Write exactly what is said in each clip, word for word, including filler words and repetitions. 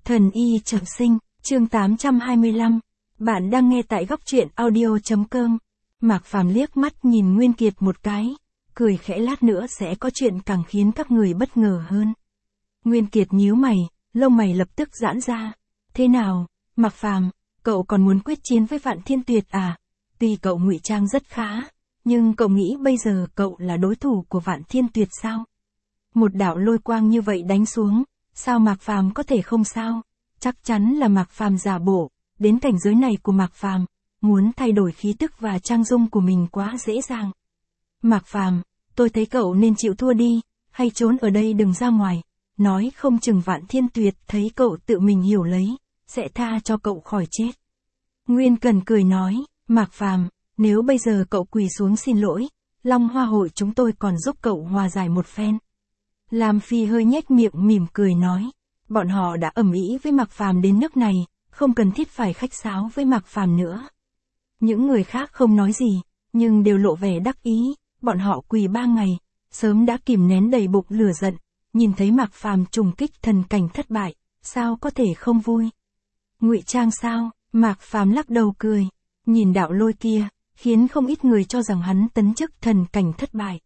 Thần y trọng sinh, chương tám trăm hai mươi lăm. Bạn đang nghe tại góc truyện audio.com. Mạc Phàm liếc mắt nhìn Nguyên Kiệt một cái, cười khẽ, lát nữa sẽ có chuyện càng khiến các người bất ngờ hơn. Nguyên Kiệt nhíu mày, lông mày lập tức giãn ra. Thế nào, Mạc Phàm, cậu còn muốn quyết chiến với Vạn Thiên Tuyệt à? Tuy cậu ngụy trang rất khá, nhưng cậu nghĩ bây giờ cậu là đối thủ của Vạn Thiên Tuyệt sao? Một đạo lôi quang như vậy đánh xuống, sao Mạc Phàm có thể không sao? Chắc chắn là Mạc Phàm giả bộ, đến cảnh giới này của Mạc Phàm, muốn thay đổi khí tức và trang dung của mình quá dễ dàng. Mạc Phàm, tôi thấy cậu nên chịu thua đi, hay trốn ở đây đừng ra ngoài, nói không chừng Vạn Thiên Tuyệt thấy cậu tự mình hiểu lấy, sẽ tha cho cậu khỏi chết. Nguyên Cần cười nói, Mạc Phàm, nếu bây giờ cậu quỳ xuống xin lỗi, Long Hoa hội chúng tôi còn giúp cậu hòa giải một phen. Lam Phi hơi nhếch miệng mỉm cười nói, bọn họ đã ầm ĩ với Mạc Phàm đến nước này, không cần thiết phải khách sáo với Mạc Phàm nữa. Những người khác không nói gì, nhưng đều lộ vẻ đắc ý, bọn họ quỳ ba ngày, sớm đã kìm nén đầy bụng lửa giận, nhìn thấy Mạc Phàm trùng kích thần cảnh thất bại, sao có thể không vui. Ngụy trang sao? Mạc Phàm lắc đầu cười, nhìn đạo lôi kia, khiến không ít người cho rằng hắn tấn chức thần cảnh thất bại.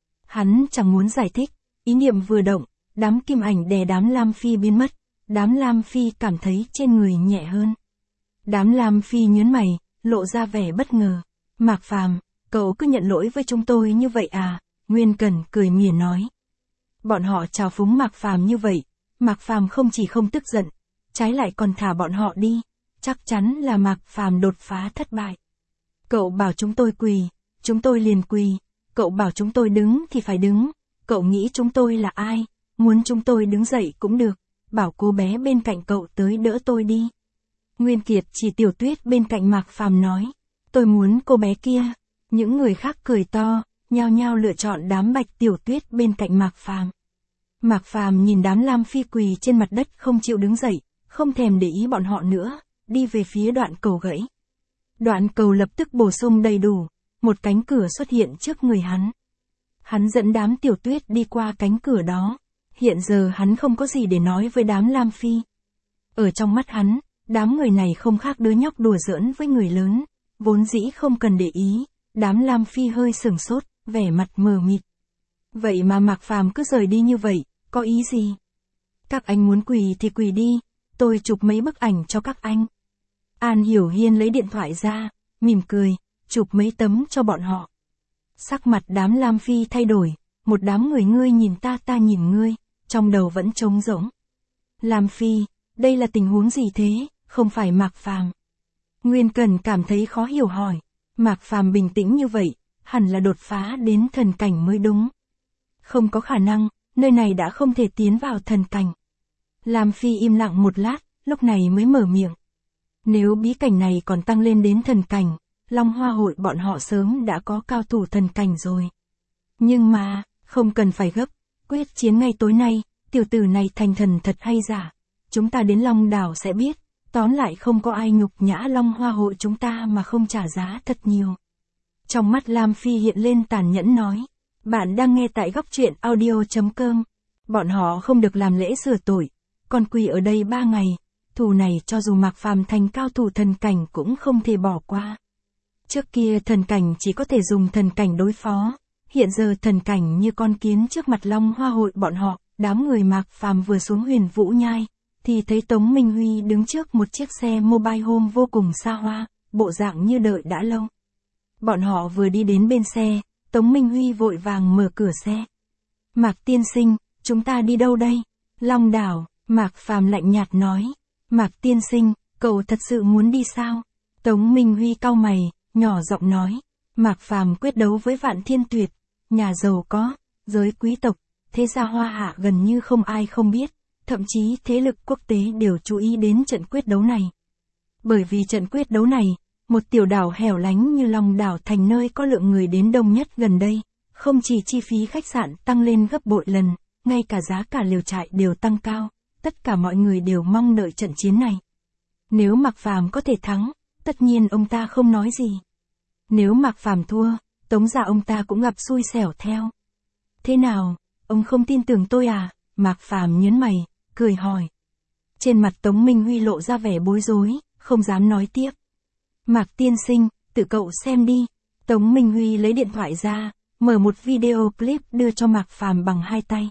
Hắn chẳng muốn giải thích, ý niệm vừa động, đám kim ảnh đè đám Lam Phi biến mất, đám Lam Phi cảm thấy trên người nhẹ hơn. Đám Lam Phi nhớn mày, lộ ra vẻ bất ngờ. Mạc Phàm, cậu cứ nhận lỗi với chúng tôi như vậy à? Nguyên Cẩn cười mỉa nói. Bọn họ trào phúng Mạc Phàm như vậy, Mạc Phàm không chỉ không tức giận, trái lại còn thả bọn họ đi, chắc chắn là Mạc Phàm đột phá thất bại. Cậu bảo chúng tôi quỳ, chúng tôi liền quỳ, cậu bảo chúng tôi đứng thì phải đứng, cậu nghĩ chúng tôi là ai, muốn chúng tôi đứng dậy cũng được, bảo cô bé bên cạnh cậu tới đỡ tôi đi. Nguyên Kiệt chỉ Tiểu Tuyết bên cạnh Mạc Phàm nói, tôi muốn cô bé kia. Những người khác cười to, nhao nhao lựa chọn đám Bạch Tiểu Tuyết bên cạnh Mạc Phàm. Mạc Phàm nhìn đám Lam Phi quỳ trên mặt đất không chịu đứng dậy, không thèm để ý bọn họ nữa, đi về phía đoạn cầu gãy. Đoạn cầu lập tức bổ sung đầy đủ, một cánh cửa xuất hiện trước người hắn. Hắn dẫn đám Tiểu Tuyết đi qua cánh cửa đó, hiện giờ hắn không có gì để nói với đám Lam Phi. Ở trong mắt hắn, đám người này không khác đứa nhóc đùa giỡn với người lớn, vốn dĩ không cần để ý, đám Lam Phi hơi sửng sốt, vẻ mặt mờ mịt. Vậy mà Mạc Phàm cứ rời đi như vậy, có ý gì? Các anh muốn quỳ thì quỳ đi, tôi chụp mấy bức ảnh cho các anh. An Hiểu Hiên lấy điện thoại ra, mỉm cười, chụp mấy tấm cho bọn họ. Sắc mặt đám Lam Phi thay đổi, một đám người ngươi nhìn ta ta nhìn ngươi, trong đầu vẫn trống rỗng. Lam Phi, đây là tình huống gì thế, không phải Mạc Phàm? Nguyên Cần cảm thấy khó hiểu hỏi, Mạc Phàm bình tĩnh như vậy, hẳn là đột phá đến thần cảnh mới đúng. Không có khả năng, nơi này đã không thể tiến vào thần cảnh. Lam Phi im lặng một lát, lúc này mới mở miệng. Nếu bí cảnh này còn tăng lên đến thần cảnh, Long Hoa hội bọn họ sớm đã có cao thủ thần cảnh rồi. Nhưng mà, không cần phải gấp, quyết chiến ngay tối nay, tiểu tử này thành thần thật hay giả, chúng ta đến Long đảo sẽ biết, tóm lại không có ai nhục nhã Long Hoa hội chúng ta mà không trả giá thật nhiều. Trong mắt Lam Phi hiện lên tàn nhẫn nói, bạn đang nghe tại góc truyện audio.com, bọn họ không được làm lễ sửa tội, còn quỳ ở đây ba ngày, thù này cho dù Mạc Phàm thành cao thủ thần cảnh cũng không thể bỏ qua. Trước kia thần cảnh chỉ có thể dùng thần cảnh đối phó, hiện giờ thần cảnh như con kiến trước mặt Long Hoa hội bọn họ, đám người Mạc Phàm vừa xuống Huyền Vũ Nhai, thì thấy Tống Minh Huy đứng trước một chiếc xe mobile home vô cùng xa hoa, bộ dạng như đợi đã lâu. Bọn họ vừa đi đến bên xe, Tống Minh Huy vội vàng mở cửa xe. Mạc tiên sinh, chúng ta đi đâu đây? Long đảo, Mạc Phàm lạnh nhạt nói. Mạc tiên sinh, cậu thật sự muốn đi sao? Tống Minh Huy cau mày, nhỏ giọng nói. Mạc Phàm quyết đấu với Vạn Thiên Tuyệt, nhà giàu có, giới quý tộc, thế gia hoa hạ gần như không ai không biết, thậm chí thế lực quốc tế đều chú ý đến trận quyết đấu này. Bởi vì trận quyết đấu này, một tiểu đảo hẻo lánh như Long đảo thành nơi có lượng người đến đông nhất gần đây, không chỉ chi phí khách sạn tăng lên gấp bội lần, ngay cả giá cả lều trại đều tăng cao, tất cả mọi người đều mong đợi trận chiến này. Nếu Mạc Phàm có thể thắng, tất nhiên ông ta không nói gì. Nếu Mạc Phàm thua, tống gia ông ta cũng gặp xui xẻo theo. Thế nào, ông không tin tưởng tôi à? Mạc Phàm nhớn mày, cười hỏi. Trên mặt Tống Minh Huy lộ ra vẻ bối rối, không dám nói tiếp. Mạc tiên sinh, tự cậu xem đi. Tống Minh Huy lấy điện thoại ra, mở một video clip đưa cho Mạc Phàm bằng hai tay.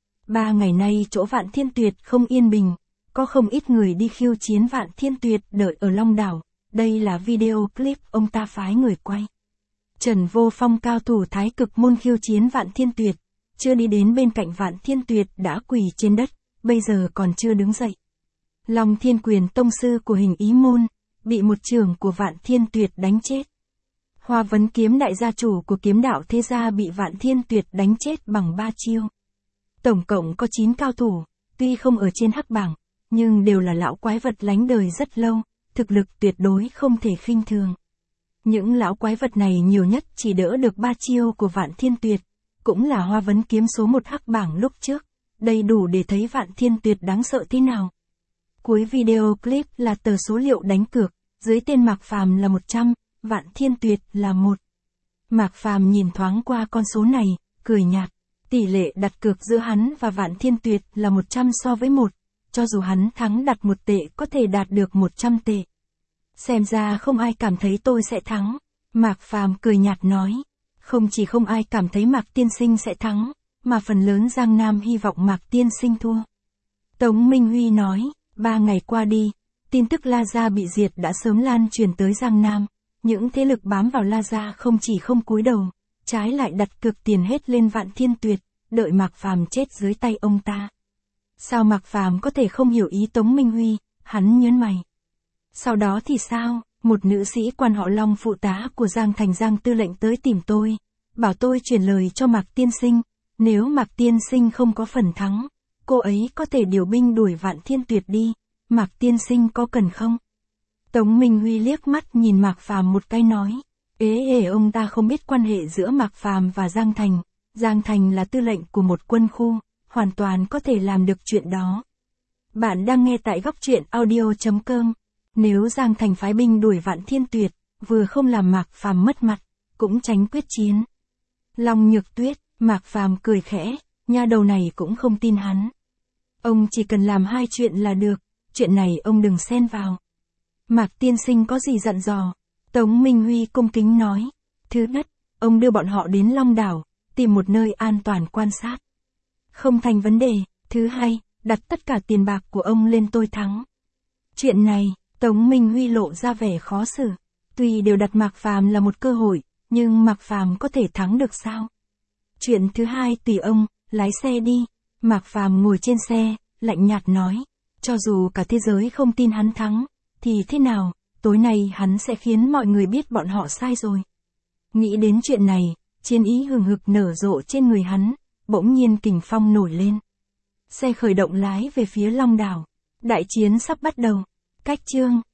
Ba ngày nay chỗ Vạn Thiên Tuyệt không yên bình, có không ít người đi khiêu chiến Vạn Thiên Tuyệt đợi ở Long Đảo. Đây là video clip ông ta phái người quay. Trần Vô Phong cao thủ thái cực môn khiêu chiến Vạn Thiên Tuyệt, chưa đi đến bên cạnh Vạn Thiên Tuyệt đã quỳ trên đất, bây giờ còn chưa đứng dậy. Long Thiên Quyền tông sư của Hình Ý môn, bị một chưởng của Vạn Thiên Tuyệt đánh chết. Hoa Vấn Kiếm đại gia chủ của kiếm đạo thế gia bị Vạn Thiên Tuyệt đánh chết bằng ba chiêu. Tổng cộng có chín cao thủ, tuy không ở trên hắc bảng, nhưng đều là lão quái vật lánh đời rất lâu, thực lực tuyệt đối không thể khinh thường. Những lão quái vật này nhiều nhất chỉ đỡ được ba chiêu của Vạn Thiên Tuyệt, cũng là Hoa Vấn Kiếm số một hắc bảng lúc trước, đầy đủ để thấy Vạn Thiên Tuyệt đáng sợ thế nào. Cuối video clip là tờ số liệu đánh cược, dưới tên Mạc Phàm là một trăm, Vạn Thiên Tuyệt là một. Mạc Phàm nhìn thoáng qua con số này, cười nhạt, tỷ lệ đặt cược giữa hắn và Vạn Thiên Tuyệt là một trăm so với một, cho dù hắn thắng đặt một tệ có thể đạt được một trăm tệ. Xem ra không ai cảm thấy tôi sẽ thắng, Mạc Phàm cười nhạt nói, không chỉ không ai cảm thấy Mạc tiên sinh sẽ thắng, mà phần lớn Giang Nam hy vọng Mạc tiên sinh thua. Tống Minh Huy nói, ba ngày qua đi, tin tức La Gia bị diệt đã sớm lan truyền tới Giang Nam, những thế lực bám vào La Gia không chỉ không cúi đầu, trái lại đặt cược tiền hết lên Vạn Thiên Tuyệt, đợi Mạc Phàm chết dưới tay ông ta. Sao Mạc Phàm có thể không hiểu ý Tống Minh Huy, hắn nhớn mày. Sau đó thì sao, một nữ sĩ quan họ Long phụ tá của Giang Thành Giang tư lệnh tới tìm tôi, bảo tôi truyền lời cho Mạc tiên sinh, nếu Mạc tiên sinh không có phần thắng, cô ấy có thể điều binh đuổi Vạn Thiên Tuyệt đi, Mạc tiên sinh có cần không? Tống Minh Huy liếc mắt nhìn Mạc Phàm một cái nói, ế ề ông ta không biết quan hệ giữa Mạc Phàm và Giang Thành, Giang Thành là tư lệnh của một quân khu, hoàn toàn có thể làm được chuyện đó. Bạn đang nghe tại góc truyện audio chấm com. Nếu Giang Thành phái binh đuổi Vạn Thiên Tuyệt, vừa không làm Mạc Phàm mất mặt, cũng tránh quyết chiến. Long Nhược Tuyết, Mạc Phàm cười khẽ, nha đầu này cũng không tin hắn. Ông chỉ cần làm hai chuyện là được, chuyện này ông đừng xen vào. Mạc tiên sinh có gì dặn dò? Tống Minh Huy cung kính nói. Thứ nhất, ông đưa bọn họ đến Long Đảo, tìm một nơi an toàn quan sát. Không thành vấn đề. Thứ hai, đặt tất cả tiền bạc của ông lên tôi thắng. Chuyện này, Tống Minh Huy lộ ra vẻ khó xử. Tuy đều đặt Mạc Phàm là một cơ hội, nhưng Mạc Phàm có thể thắng được sao? Chuyện thứ hai tùy ông, lái xe đi. Mạc Phàm ngồi trên xe, lạnh nhạt nói. Cho dù cả thế giới không tin hắn thắng, thì thế nào, tối nay hắn sẽ khiến mọi người biết bọn họ sai rồi. Nghĩ đến chuyện này, chiến ý hừng hực nở rộ trên người hắn, bỗng nhiên kình phong nổi lên. Xe khởi động lái về phía Long Đảo. Đại chiến sắp bắt đầu. Cách chương